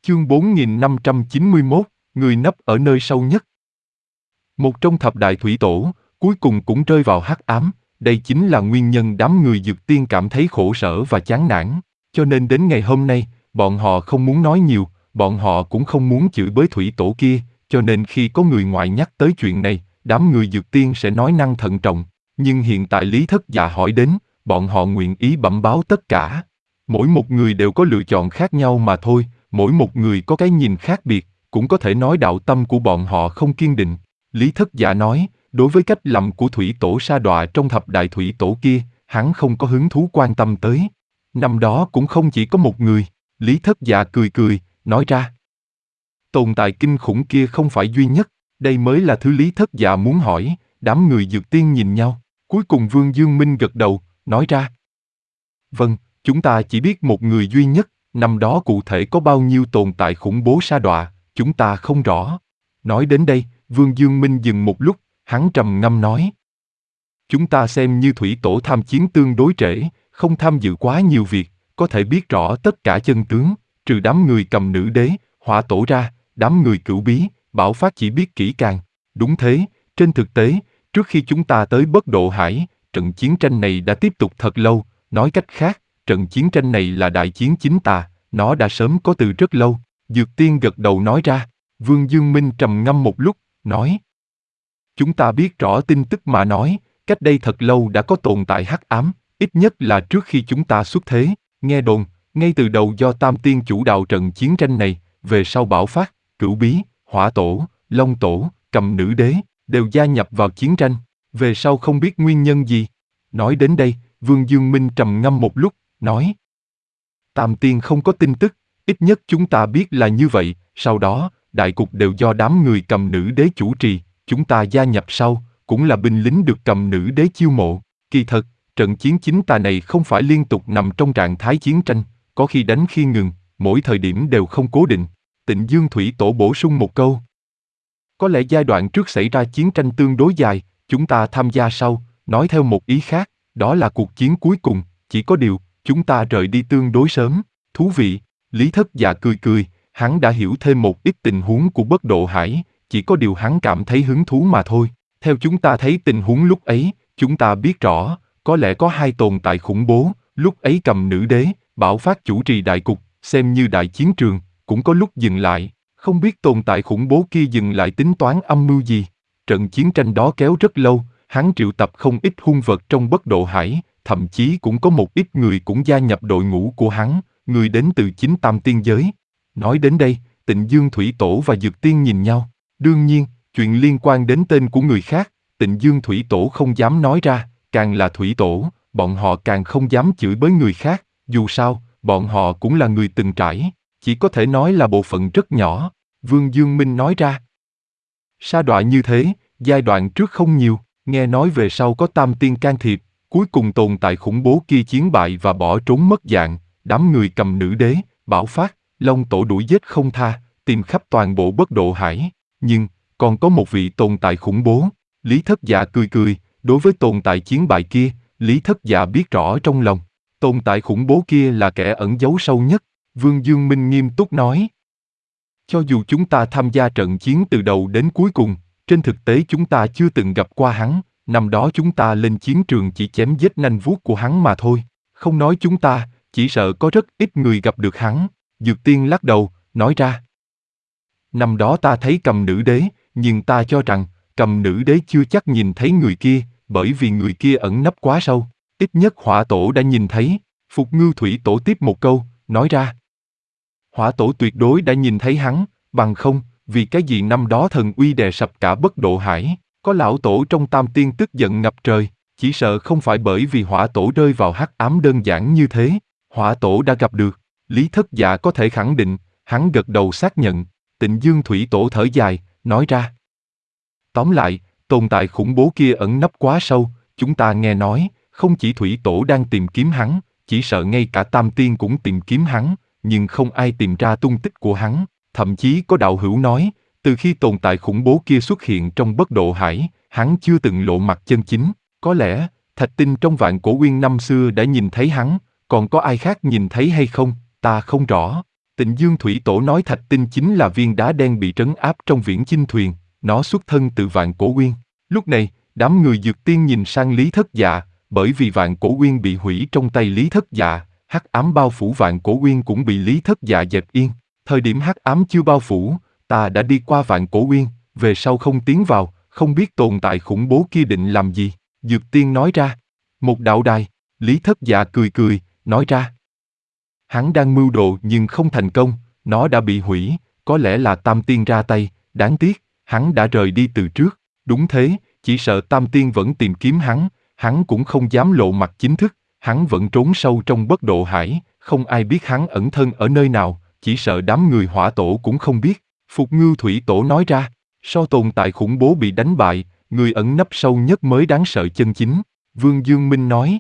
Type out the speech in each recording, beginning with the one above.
Chương 4591, người nấp ở nơi sâu nhất. Một trong thập đại thủy tổ, cuối cùng cũng rơi vào hắc ám, đây chính là nguyên nhân đám người Dực Tiên cảm thấy khổ sở và chán nản, cho nên đến ngày hôm nay, bọn họ không muốn nói nhiều, bọn họ cũng không muốn chửi bới thủy tổ kia, cho nên khi có người ngoại nhắc tới chuyện này, đám người Dực Tiên sẽ nói năng thận trọng, nhưng hiện tại Lý Thất Dạ hỏi đến, bọn họ nguyện ý bẩm báo tất cả. Mỗi một người đều có lựa chọn khác nhau mà thôi, mỗi một người có cái nhìn khác biệt, cũng có thể nói đạo tâm của bọn họ không kiên định. Lý Thất Dạ nói, đối với cách làm của thủy tổ Sa Đọa trong thập đại thủy tổ kia, hắn không có hứng thú quan tâm tới. Năm đó cũng không chỉ có một người, Lý Thất Dạ cười cười, nói ra. Tồn tại kinh khủng kia không phải duy nhất, đây mới là thứ Lý Thất Dạ muốn hỏi, đám người Dực Tiên nhìn nhau, cuối cùng Vương Dương Minh gật đầu, nói ra. Vâng, chúng ta chỉ biết một người duy nhất, năm đó cụ thể có bao nhiêu tồn tại khủng bố Sa Đọa, chúng ta không rõ. Nói đến đây, Vương Dương Minh dừng một lúc, hắn trầm ngâm nói. Chúng ta xem như thủy tổ tham chiến tương đối trễ, không tham dự quá nhiều việc, có thể biết rõ tất cả chân tướng, trừ đám người cầm nữ đế, hỏa tổ ra, đám người cửu bí, Bảo Phát chỉ biết kỹ càng. Đúng thế, trên thực tế, trước khi chúng ta tới Bất Độ Hải, trận chiến tranh này đã tiếp tục thật lâu, nói cách khác, trận chiến tranh này là đại chiến chính tà, nó đã sớm có từ rất lâu. Dược Tiên gật đầu nói ra, Vương Dương Minh trầm ngâm một lúc, nói. Chúng ta biết rõ tin tức mà nói, cách đây thật lâu đã có tồn tại hắc ám, ít nhất là trước khi chúng ta xuất thế, nghe đồn, ngay từ đầu do Tam Tiên chủ đạo trận chiến tranh này, về sau Bảo Phát, Cửu Bí, Hỏa Tổ, Long Tổ, Cầm Nữ Đế, đều gia nhập vào chiến tranh, về sau không biết nguyên nhân gì. Nói đến đây, Vương Dương Minh trầm ngâm một lúc, nói. Tam Tiên không có tin tức, ít nhất chúng ta biết là như vậy, sau đó, đại cục đều do đám người Cầm Nữ Đế chủ trì, chúng ta gia nhập sau, cũng là binh lính được Cầm Nữ Đế chiêu mộ. Kỳ thật, trận chiến chính tà này không phải liên tục nằm trong trạng thái chiến tranh, có khi đánh khi ngừng, mỗi thời điểm đều không cố định. Tịnh Dương Thủy Tổ bổ sung một câu. Có lẽ giai đoạn trước xảy ra chiến tranh tương đối dài, chúng ta tham gia sau, nói theo một ý khác, đó là cuộc chiến cuối cùng, chỉ có điều, chúng ta rời đi tương đối sớm. Thú vị, Lý Thất Dạ cười cười, hắn đã hiểu thêm một ít tình huống của Bất Độ Hải, chỉ có điều hắn cảm thấy hứng thú mà thôi. Theo chúng ta thấy tình huống lúc ấy, chúng ta biết rõ, có lẽ có hai tồn tại khủng bố, lúc ấy Cầm Nữ Đế, Bảo Phát chủ trì đại cục, xem như đại chiến trường, cũng có lúc dừng lại, không biết tồn tại khủng bố kia dừng lại tính toán âm mưu gì. Trận chiến tranh đó kéo rất lâu, hắn triệu tập không ít hung vật trong Bất Độ Hải, thậm chí cũng có một ít người cũng gia nhập đội ngũ của hắn, người đến từ chính Tam Tiên giới. Nói đến đây, Tịnh Dương Thủy Tổ và Dực Tiên nhìn nhau. Đương nhiên, chuyện liên quan đến tên của người khác, Tịnh Dương Thủy Tổ không dám nói ra, càng là Thủy Tổ, bọn họ càng không dám chửi bới người khác, dù sao, bọn họ cũng là người từng trải, chỉ có thể nói là bộ phận rất nhỏ. Vương Dương Minh nói ra. Sa Đọa như thế, giai đoạn trước không nhiều, nghe nói về sau có Tam Tiên can thiệp, cuối cùng tồn tại khủng bố kia chiến bại và bỏ trốn mất dạng, đám người Cầm Nữ Đế, Bảo Phát, Long Tổ đuổi giết không tha, tìm khắp toàn bộ Bất Độ Hải, nhưng, còn có một vị tồn tại khủng bố. Lý Thất Dạ cười cười, đối với tồn tại chiến bại kia, Lý Thất Dạ biết rõ trong lòng, tồn tại khủng bố kia là kẻ ẩn giấu sâu nhất. Vương Dương Minh nghiêm túc nói. Cho dù chúng ta tham gia trận chiến từ đầu đến cuối cùng, trên thực tế chúng ta chưa từng gặp qua hắn, năm đó chúng ta lên chiến trường chỉ chém giết nanh vuốt của hắn mà thôi, không nói chúng ta, chỉ sợ có rất ít người gặp được hắn. Dược Tiên lắc đầu, nói ra. Năm đó ta thấy Cầm Nữ Đế, nhưng ta cho rằng, Cầm Nữ Đế chưa chắc nhìn thấy người kia, bởi vì người kia ẩn nấp quá sâu, ít nhất Hỏa Tổ đã nhìn thấy. Phục Ngư Thủy Tổ tiếp một câu, nói ra. Hỏa Tổ tuyệt đối đã nhìn thấy hắn, bằng không, vì cái gì năm đó thần uy đè sập cả Bất Độ Hải, có lão tổ trong Tam Tiên tức giận ngập trời, chỉ sợ không phải bởi vì Hỏa Tổ rơi vào hắc ám đơn giản như thế. Hỏa Tổ đã gặp được, Lý Thất Dạ có thể khẳng định, hắn gật đầu xác nhận. Tịnh Dương Thủy Tổ thở dài, nói ra. Tóm lại, tồn tại khủng bố kia ẩn nấp quá sâu, chúng ta nghe nói, không chỉ Thủy Tổ đang tìm kiếm hắn, chỉ sợ ngay cả Tam Tiên cũng tìm kiếm hắn, nhưng không ai tìm ra tung tích của hắn. Thậm chí có đạo hữu nói, từ khi tồn tại khủng bố kia xuất hiện trong Bất Độ Hải, hắn chưa từng lộ mặt chân chính. Có lẽ, Thạch Tinh trong Vạn Cổ Uyên năm xưa đã nhìn thấy hắn, còn có ai khác nhìn thấy hay không, ta không rõ. Tịnh Dương Thủy Tổ nói thạch tinh chính là viên đá đen bị trấn áp trong viễn chinh thuyền, nó xuất thân từ Vạn Cổ Uyên. Lúc này, đám người dược tiên nhìn sang Lý Thất Dạ, bởi vì Vạn Cổ Uyên bị hủy trong tay Lý Thất Dạ, hắc ám bao phủ Vạn Cổ Uyên cũng bị Lý Thất Dạ dẹp yên. Thời điểm hắc ám chưa bao phủ, ta đã đi qua Vạn Cổ Uyên, về sau không tiến vào, không biết tồn tại khủng bố kia định làm gì. Dược tiên nói ra. Một đạo đài. Lý Thất Dạ cười cười, nói ra. Hắn đang mưu đồ nhưng không thành công, nó đã bị hủy, có lẽ là Tam Tiên ra tay, đáng tiếc, hắn đã rời đi từ trước. Đúng thế, chỉ sợ Tam Tiên vẫn tìm kiếm hắn cũng không dám lộ mặt chính thức, hắn vẫn trốn sâu trong bất độ hải, không ai biết hắn ẩn thân ở nơi nào, chỉ sợ đám người Hỏa Tổ cũng không biết. Phục Ngưu Thủy Tổ nói ra, so tồn tại khủng bố bị đánh bại, người ẩn nấp sâu nhất mới đáng sợ chân chính. Vương Dương Minh nói.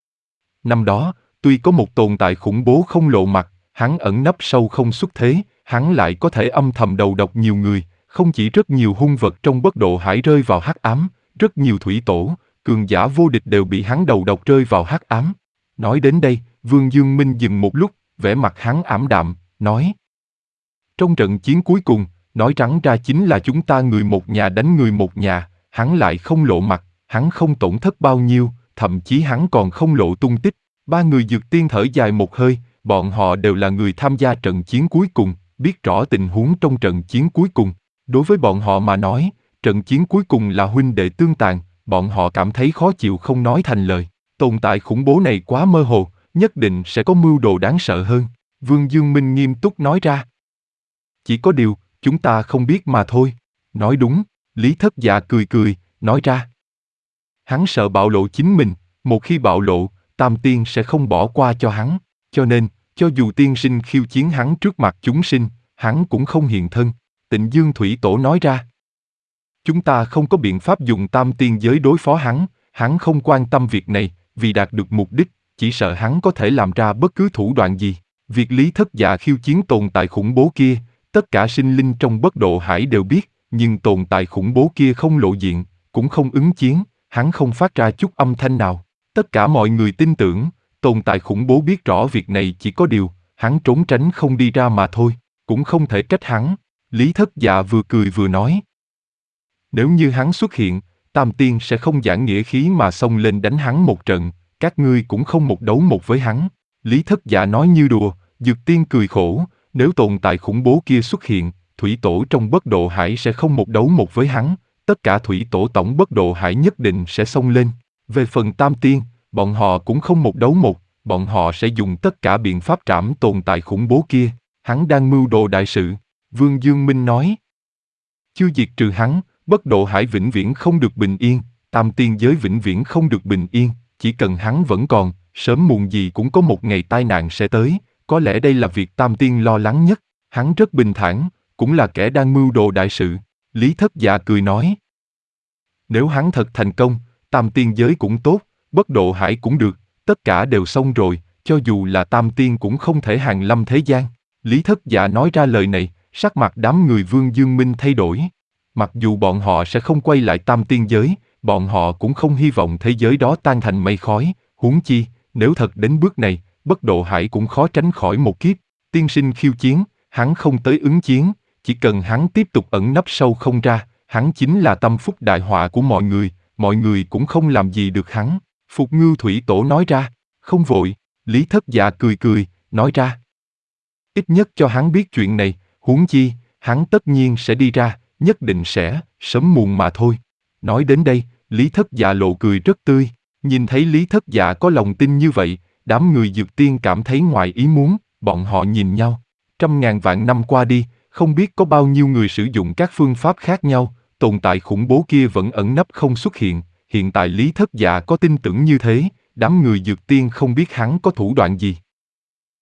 Năm đó, tuy có một tồn tại khủng bố không lộ mặt, hắn ẩn nấp sâu không xuất thế, hắn lại có thể âm thầm đầu độc nhiều người, không chỉ rất nhiều hung vật trong bất độ hải rơi vào hắc ám, rất nhiều thủy tổ, cường giả vô địch đều bị hắn đầu độc rơi vào hắc ám. Nói đến đây, Vương Dương Minh dừng một lúc, vẻ mặt hắn ảm đạm, nói. Trong trận chiến cuối cùng, nói trắng ra chính là chúng ta người một nhà đánh người một nhà, hắn lại không lộ mặt, hắn không tổn thất bao nhiêu, thậm chí hắn còn không lộ tung tích. Ba người dược tiên thở dài một hơi, bọn họ đều là người tham gia trận chiến cuối cùng, biết rõ tình huống trong trận chiến cuối cùng. Đối với bọn họ mà nói, trận chiến cuối cùng là huynh đệ tương tàn, bọn họ cảm thấy khó chịu không nói thành lời. Tồn tại khủng bố này quá mơ hồ, nhất định sẽ có mưu đồ đáng sợ hơn. Vương Dương Minh nghiêm túc nói ra. Chỉ có điều, chúng ta không biết mà thôi. Nói đúng, Lý Thất Dạ cười cười, nói ra. Hắn sợ bạo lộ chính mình, một khi bạo lộ, Tam Tiên sẽ không bỏ qua cho hắn, cho nên, cho dù tiên sinh khiêu chiến hắn trước mặt chúng sinh, hắn cũng không hiện thân. Tịnh Dương Thủy Tổ nói ra. Chúng ta không có biện pháp dùng Tam Tiên giới đối phó hắn không quan tâm việc này, vì đạt được mục đích, chỉ sợ hắn có thể làm ra bất cứ thủ đoạn gì. Việc Lý Thất Dạ khiêu chiến tồn tại khủng bố kia, tất cả sinh linh trong bất độ hải đều biết, nhưng tồn tại khủng bố kia không lộ diện, cũng không ứng chiến, hắn không phát ra chút âm thanh nào. Tất cả mọi người tin tưởng, tồn tại khủng bố biết rõ việc này, chỉ có điều, hắn trốn tránh không đi ra mà thôi, cũng không thể trách hắn. Lý Thất Dạ vừa cười vừa nói. Nếu như hắn xuất hiện, Tam Tiên sẽ không giảng nghĩa khí mà xông lên đánh hắn một trận, các ngươi cũng không một đấu một với hắn. Lý Thất Dạ nói như đùa, Dược Tiên cười khổ, nếu tồn tại khủng bố kia xuất hiện, thủy tổ trong bất độ hải sẽ không một đấu một với hắn, tất cả thủy tổ tổng bất độ hải nhất định sẽ xông lên. Về phần Tam Tiên, bọn họ cũng không một đấu một, bọn họ sẽ dùng tất cả biện pháp trảm tồn tại khủng bố kia. Hắn đang mưu đồ đại sự. Vương Dương Minh nói. Chưa diệt trừ hắn, bất độ hải vĩnh viễn không được bình yên, Tam Tiên giới vĩnh viễn không được bình yên, chỉ cần hắn vẫn còn, sớm muộn gì cũng có một ngày tai nạn sẽ tới, có lẽ đây là việc Tam Tiên lo lắng nhất. Hắn rất bình thản, cũng là kẻ đang mưu đồ đại sự. Lý Thất Dạ cười nói. Nếu hắn thật thành công, Tam Tiên giới cũng tốt, bất độ hải cũng được, tất cả đều xong rồi, cho dù là Tam Tiên cũng không thể hàng lâm thế gian. Lý Thất Dạ nói ra lời này, sắc mặt đám người Vương Dương Minh thay đổi. Mặc dù bọn họ sẽ không quay lại Tam Tiên giới, bọn họ cũng không hy vọng thế giới đó tan thành mây khói, huống chi, nếu thật đến bước này, bất độ hải cũng khó tránh khỏi một kiếp. Tiên sinh khiêu chiến, hắn không tới ứng chiến, chỉ cần hắn tiếp tục ẩn nấp sâu không ra, hắn chính là tâm phúc đại họa của mọi người cũng không làm gì được hắn. Phục Ngưu Thủy Tổ nói ra, không vội. Lý Thất Dạ cười cười, nói ra. Ít nhất cho hắn biết chuyện này, huống chi, hắn tất nhiên sẽ đi ra, nhất định sẽ, sớm muộn mà thôi. Nói đến đây, Lý Thất Dạ lộ cười rất tươi, nhìn thấy Lý Thất Dạ có lòng tin như vậy, đám người dược tiên cảm thấy ngoài ý muốn, bọn họ nhìn nhau. 100.000 vạn năm qua đi, không biết có bao nhiêu người sử dụng các phương pháp khác nhau, tồn tại khủng bố kia vẫn ẩn nấp không xuất hiện, hiện tại Lý Thất Dạ có tin tưởng như thế, đám người dược tiên không biết hắn có thủ đoạn gì.